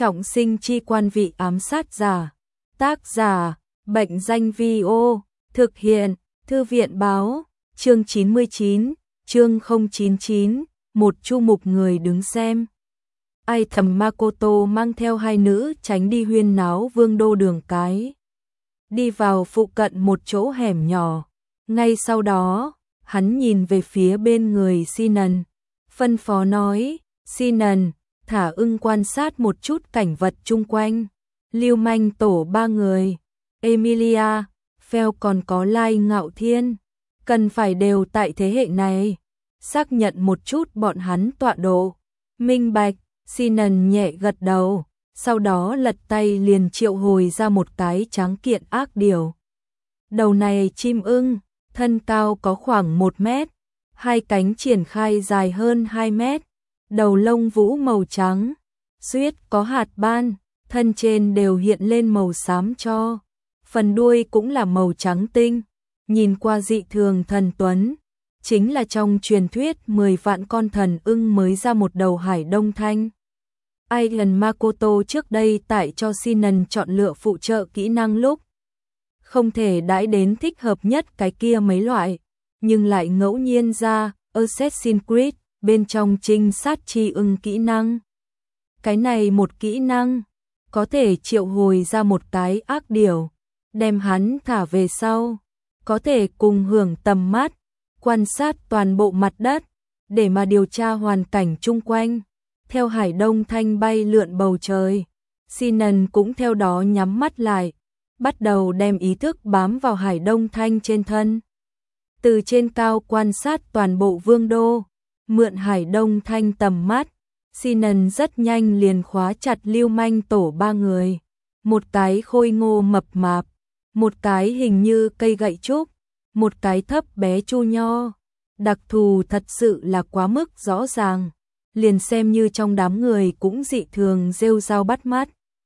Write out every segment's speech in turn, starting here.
Trọng sinh chi quan vị ám sát giả. Tác giả, Bệnh danh Vi-ô. Thực hiện, Thư viện báo. Chương 99, chương 099, một chu mục người đứng xem. Ai thầm Makoto mang theo hai nữ tránh đi huyên náo vương đô đường cái. Đi vào phụ cận một chỗ hẻm nhỏ. Ngay sau đó, hắn nhìn về phía bên người Sinan. Phân phó nói, Sinan, thả ưng quan sát một chút cảnh vật chung quanh. Lưu manh tổ ba người. Emilia, Phèo còn có Lai Ngạo Thiên. Cần phải đều tại thế hệ này. Xác nhận một chút bọn hắn tọa độ. Minh bạch, Sinan nhẹ gật đầu. Sau đó lật tay liền triệu hồi ra một cái tráng kiện ác điểu. Đầu này chim ưng, thân cao có khoảng 1 mét. Hai cánh triển khai dài hơn 2 mét. Đầu lông vũ màu trắng. Suýt có hạt ban. Thân trên đều hiện lên màu xám cho. Phần đuôi cũng là màu trắng tinh. Nhìn qua dị thường thần tuấn. Chính là trong truyền thuyết 10 vạn con thần ưng mới ra một đầu Hải Đông Thanh. Aigen Makoto trước đây tại cho Sinan chọn lựa phụ trợ kỹ năng lúc. Không thể đãi đến thích hợp nhất cái kia mấy loại. Nhưng lại ngẫu nhiên ra Assassin's Creed bên trong trinh sát chi ưng kỹ năng. Cái này một kỹ năng. Có thể triệu hồi ra một cái ác điểu. Đem hắn thả về sau. Có thể cùng hưởng tầm mắt. Quan sát toàn bộ mặt đất. Để mà điều tra hoàn cảnh chung quanh. Theo Hải Đông Thanh bay lượn bầu trời. Sinan cũng theo đó nhắm mắt lại. Bắt đầu đem ý thức bám vào Hải Đông Thanh trên thân. Từ trên cao quan sát toàn bộ vương đô. Mượn Hải Đông Thanh tầm mắt. Sinan rất nhanh liền khóa chặt lưu manh tổ ba người. Một cái khôi ngô mập mạp. Một cái hình như cây gậy trúc. Một cái thấp bé chu nho. Đặc thù thật sự là quá mức rõ ràng. Liền xem như trong đám người cũng dị thường rêu rao bắt mắt.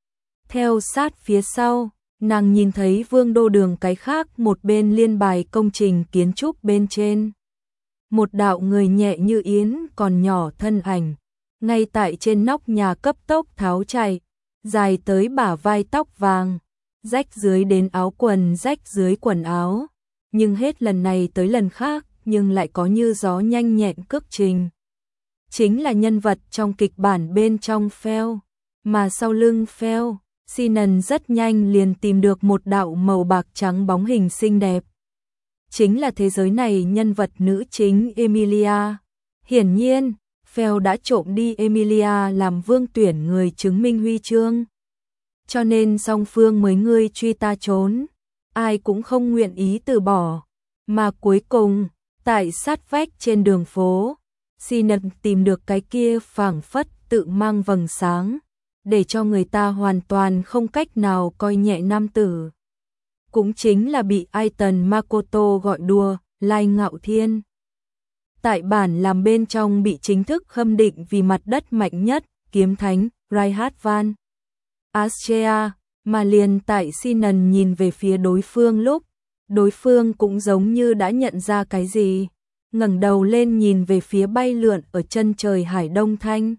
Theo sát phía sau, nàng nhìn thấy vương đô đường cái khác một bên liên bài công trình kiến trúc bên trên. Một đạo người nhẹ như yến còn nhỏ thân ảnh. Ngay tại trên nóc nhà cấp tốc tháo chạy, dài tới bả vai tóc vàng, rách dưới đến áo quần rách dưới quần áo. Nhưng hết lần này tới lần khác, nhưng lại có như gió nhanh nhẹn cước trình. Chính là nhân vật trong kịch bản bên trong Phèo, mà sau lưng Phèo, Sinan rất nhanh liền tìm được một đạo màu bạc trắng bóng hình xinh đẹp. Chính là thế giới này nhân vật nữ chính Emilia. Hiển nhiên, Phèo đã trộm đi Emilia làm vương tuyển người chứng minh huy chương. Cho nên song phương mới ngươi truy ta trốn. Ai cũng không nguyện ý từ bỏ. Mà cuối cùng, tại sát vách trên đường phố, Sinan tìm được cái kia phảng phất tự mang vầng sáng, để cho người ta hoàn toàn không cách nào coi nhẹ nam tử. Cũng chính là bị Aiton Makoto gọi đùa, Lai Ngạo Thiên. Tại bản làm bên trong bị chính thức khâm định vì mặt đất mạnh nhất, kiếm thánh, Reinhardt Van Austria, mà liền tại Sinan nhìn về phía đối phương lúc, đối phương cũng giống như đã nhận ra cái gì. Ngẩng đầu lên nhìn về phía bay lượn ở chân trời Hải Đông Thanh.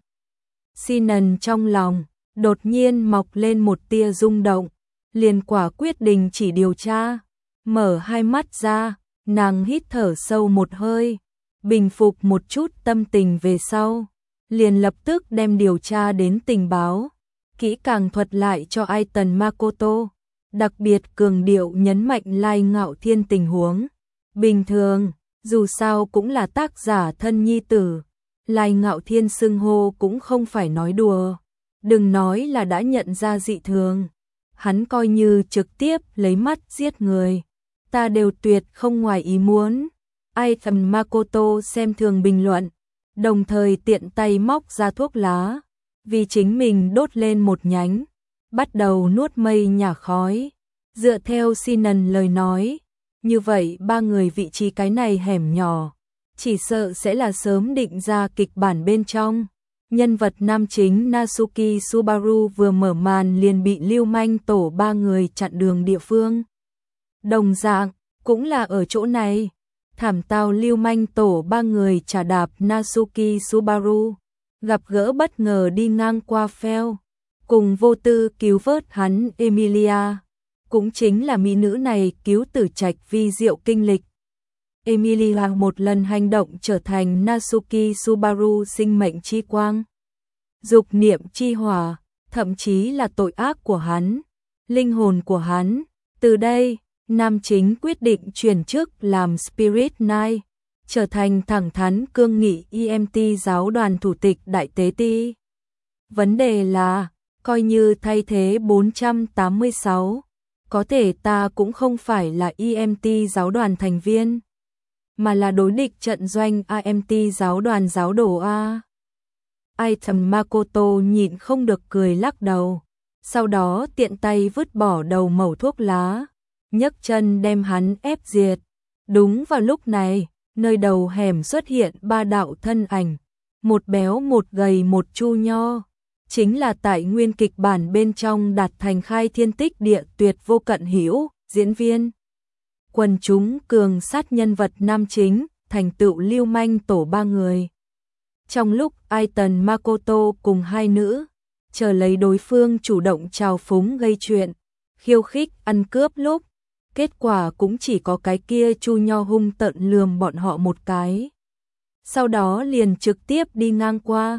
Sinan trong lòng đột nhiên mọc lên một tia rung động, liền quả quyết đình chỉ điều tra. Mở hai mắt ra, nàng hít thở sâu một hơi, bình phục một chút tâm tình về sau, liền lập tức đem điều tra đến tình báo, kỹ càng thuật lại cho Aiton Makoto, đặc biệt cường điệu nhấn mạnh Lai Ngạo Thiên tình huống. Bình thường, dù sao cũng là tác giả thân nhi tử, Lai Ngạo Thiên xưng hô cũng không phải nói đùa. Đừng nói là đã nhận ra dị thường, hắn coi như trực tiếp lấy mắt giết người, ta đều tuyệt không ngoài ý muốn. Aiton Makoto xem thường bình luận, đồng thời tiện tay móc ra thuốc lá, vì chính mình đốt lên một nhánh, bắt đầu nuốt mây nhả khói. Dựa theo Sinan lời nói, như vậy ba người vị trí cái này hẻm nhỏ, chỉ sợ sẽ là sớm định ra kịch bản bên trong. Nhân vật nam chính Natsuki Subaru vừa mở màn liền bị lưu manh tổ ba người chặn đường địa phương. Đồng dạng, cũng là ở chỗ này, thảm tao lưu manh tổ ba người chà đạp Natsuki Subaru, gặp gỡ bất ngờ đi ngang qua Phèo. cùng vô tư cứu vớt hắn Emilia. Cũng chính là mỹ nữ này cứu tử trạch vi diệu kinh lịch. Emilia một lần hành động trở thành Natsuki Subaru sinh mệnh chi quang, dục niệm chi hỏa, thậm chí là tội ác của hắn, linh hồn của hắn. Từ đây, nam chính quyết định chuyển chức làm Spirit Knight, trở thành thẳng thắn cương nghị EMT giáo đoàn thủ tịch đại tế ti. Vấn đề là, coi như thay thế 486, có thể ta cũng không phải là EMT giáo đoàn thành viên, mà là đối địch trận doanh AMT giáo đoàn giáo đồ A. Item Makoto nhịn không được cười lắc đầu, sau đó tiện tay vứt bỏ đầu mẩu thuốc lá, nhấc chân đem hắn ép diệt. Đúng vào lúc này, nơi đầu hẻm xuất hiện ba đạo thân ảnh, một béo một gầy một chu nho, chính là tại nguyên kịch bản bên trong đạt thành khai thiên tích địa tuyệt vô cận hữu, diễn viên. Quần chúng cường sát nhân vật nam chính, thành tựu lưu manh tổ ba người. Trong lúc Aiton Makoto cùng hai nữ, chờ lấy đối phương chủ động trào phúng gây chuyện, khiêu khích ăn cướp lúc, kết quả cũng chỉ có cái kia chu nho hung tợn lườm bọn họ một cái. Sau đó liền trực tiếp đi ngang qua.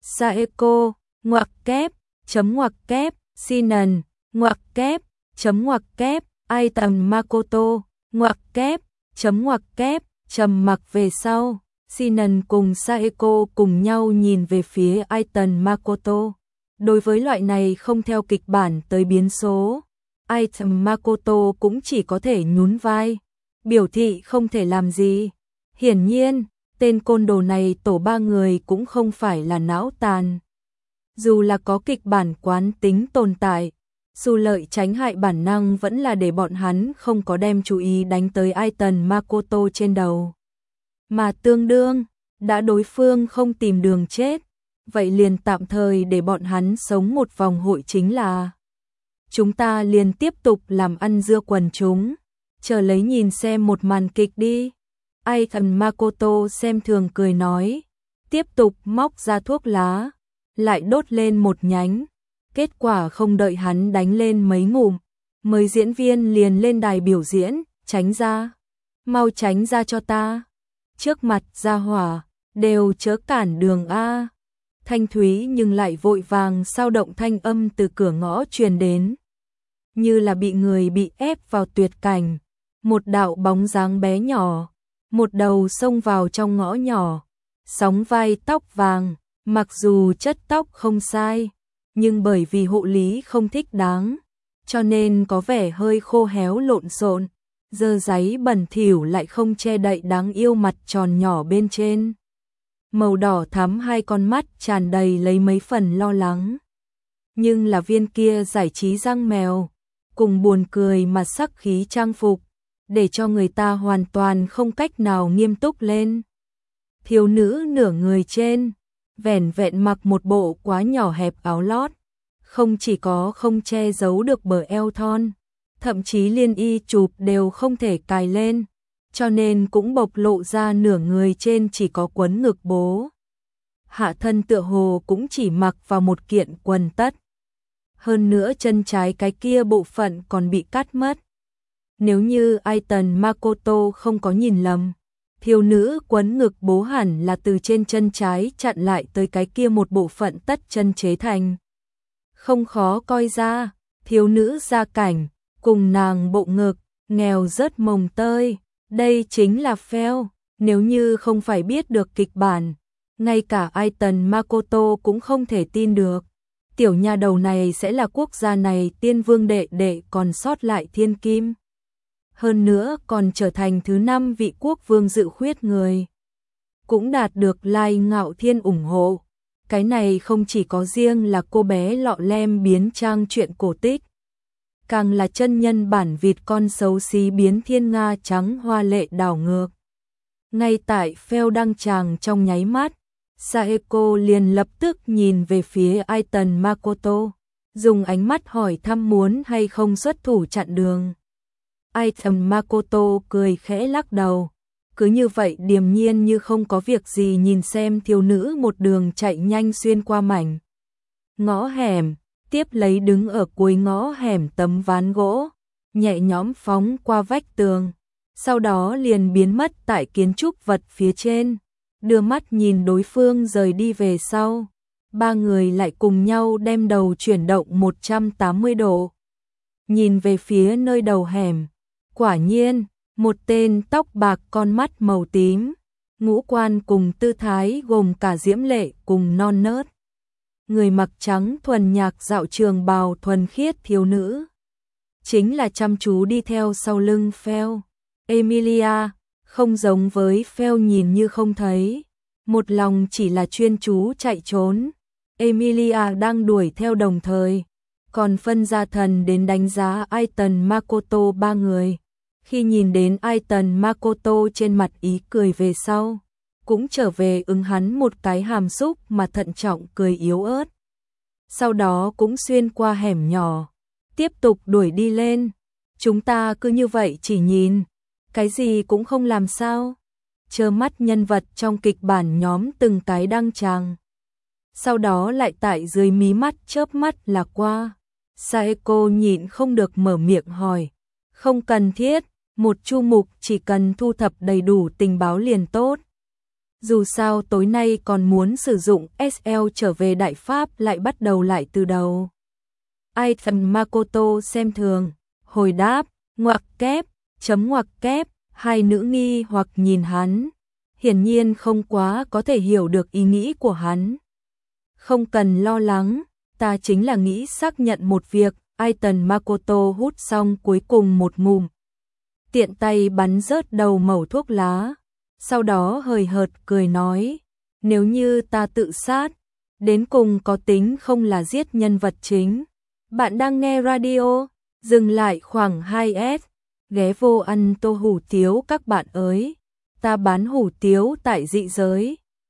Saeko, ngoặc kép, chấm ngoặc kép, Sinan, ngoặc kép, chấm ngoặc kép, Aiton Makoto, ngoặc kép, chấm ngoặc kép, trầm mặc về sau. Sinan cùng Saeko cùng nhau nhìn về phía Aiton Makoto. Đối với loại này không theo kịch bản tới biến số, Aiton Makoto cũng chỉ có thể nhún vai, biểu thị không thể làm gì. Hiển nhiên, tên côn đồ này tổ ba người cũng không phải là não tàn. Dù là có kịch bản quán tính tồn tại, xu lợi tránh hại bản năng vẫn là để bọn hắn không có đem chú ý đánh tới Aiton Makoto trên đầu. Mà tương đương, đã đối phương không tìm đường chết, vậy liền tạm thời để bọn hắn sống một vòng hội chính là. Chúng ta liền tiếp tục làm ăn dưa quần chúng, chờ lấy nhìn xem một màn kịch đi. Aiton Makoto xem thường cười nói, tiếp tục móc ra thuốc lá, lại đốt lên một nhánh. Kết quả không đợi hắn đánh lên mấy ngụm, mời diễn viên liền lên đài biểu diễn, tránh ra, mau tránh ra cho ta. Trước mặt gia hỏa, đều chớ cản đường A. Thanh thúy nhưng lại vội vàng sao động thanh âm từ cửa ngõ truyền đến. Như là bị người bị ép vào tuyệt cảnh, một đạo bóng dáng bé nhỏ, một đầu xông vào trong ngõ nhỏ, sóng vai tóc vàng, mặc dù chất tóc không sai, nhưng bởi vì hộ lý không thích đáng, cho nên có vẻ hơi khô héo lộn xộn, dơ dáy bẩn thỉu lại không che đậy đáng yêu mặt tròn nhỏ bên trên. Màu đỏ thắm hai con mắt tràn đầy lấy mấy phần lo lắng. Nhưng là viên kia giải trí răng mèo, cùng buồn cười mà sắc khí trang phục, để cho người ta hoàn toàn không cách nào nghiêm túc lên. Thiếu nữ nửa người trên, vẻn vẹn mặc một bộ quá nhỏ hẹp áo lót, không chỉ có không che giấu được bờ eo thon, thậm chí liên y chụp đều không thể cài lên, cho nên cũng bộc lộ ra nửa người trên chỉ có quấn ngực bố. Hạ thân tựa hồ cũng chỉ mặc vào một kiện quần tất. Hơn nữa chân trái cái kia bộ phận còn bị cắt mất. Nếu như Aiton Makoto không có nhìn lầm, thiếu nữ quấn ngực bố hẳn là từ trên chân trái chặn lại tới cái kia một bộ phận tất chân chế thành. Không khó coi ra, thiếu nữ gia cảnh, cùng nàng bộ ngực, nghèo rớt mồng tơi, đây chính là fail. Nếu như không phải biết được kịch bản, ngay cả Aiton Makoto cũng không thể tin được. Tiểu nha đầu này sẽ là quốc gia này tiên vương đệ đệ còn sót lại thiên kim. Hơn nữa còn trở thành thứ 5 vị quốc vương dự khuyết người. Cũng đạt được Lai Ngạo Thiên ủng hộ. Cái này không chỉ có riêng là cô bé lọ lem biến trang truyện cổ tích, càng là chân nhân bản vịt con xấu xí biến thiên nga trắng hoa lệ đảo ngược. Ngay tại pheo đăng tràng trong nháy mắt, Saeko liền lập tức nhìn về phía Aiton Makoto, dùng ánh mắt hỏi thăm muốn hay không xuất thủ chặn đường. Aiton Makoto cười khẽ lắc đầu, cứ như vậy điềm nhiên như không có việc gì nhìn xem thiếu nữ một đường chạy nhanh xuyên qua mảnh ngõ hẻm, tiếp lấy đứng ở cuối ngõ hẻm tấm ván gỗ, nhẹ nhõm phóng qua vách tường, sau đó liền biến mất tại kiến trúc vật phía trên, đưa mắt nhìn đối phương rời đi về sau. Ba người lại cùng nhau đem đầu chuyển động 180 độ. Nhìn về phía nơi đầu hẻm, quả nhiên, một tên tóc bạc con mắt màu tím, ngũ quan cùng tư thái gồm cả diễm lệ cùng non nớt. Người mặc trắng thuần nhạc dạo trường bào thuần khiết thiếu nữ. Chính là chăm chú đi theo sau lưng Phèo. Emilia, không giống với Phèo nhìn như không thấy. Một lòng chỉ là chuyên chú chạy trốn. Emilia đang đuổi theo đồng thời. Còn phân gia thần đến đánh giá Aiton Makoto ba người. Khi nhìn đến Aiton Makoto trên mặt ý cười về sau, cũng trở về ứng hắn một cái hàm xúc mà thận trọng cười yếu ớt. Sau đó cũng xuyên qua hẻm nhỏ, tiếp tục đuổi đi lên. Chúng ta cứ như vậy chỉ nhìn, cái gì cũng không làm sao. Trơ mắt nhân vật trong kịch bản nhóm từng cái đăng tràng. Sau đó lại tại dưới mí mắt chớp mắt là qua. Saeko nhịn không được mở miệng hỏi. Không cần thiết, một chu mục chỉ cần thu thập đầy đủ tình báo liền tốt. Dù sao tối nay còn muốn sử dụng SL trở về Đại Pháp lại bắt đầu lại từ đầu. Aiton Makoto xem thường, hồi đáp, ngoặc kép, chấm ngoặc kép, hai nữ nghi hoặc nhìn hắn. Hiển nhiên không quá có thể hiểu được ý nghĩ của hắn. Không cần lo lắng, ta chính là nghĩ xác nhận một việc. Aiton Makoto hút xong cuối cùng một ngụm, tiện tay bắn rớt đầu mẩu thuốc lá. Sau đó hời hợt cười nói, nếu như ta tự sát, đến cùng có tính không là giết nhân vật chính. Bạn đang nghe radio, dừng lại khoảng 2S, ghé vô ăn tô hủ tiếu các bạn ơi. Ta bán hủ tiếu tại dị giới.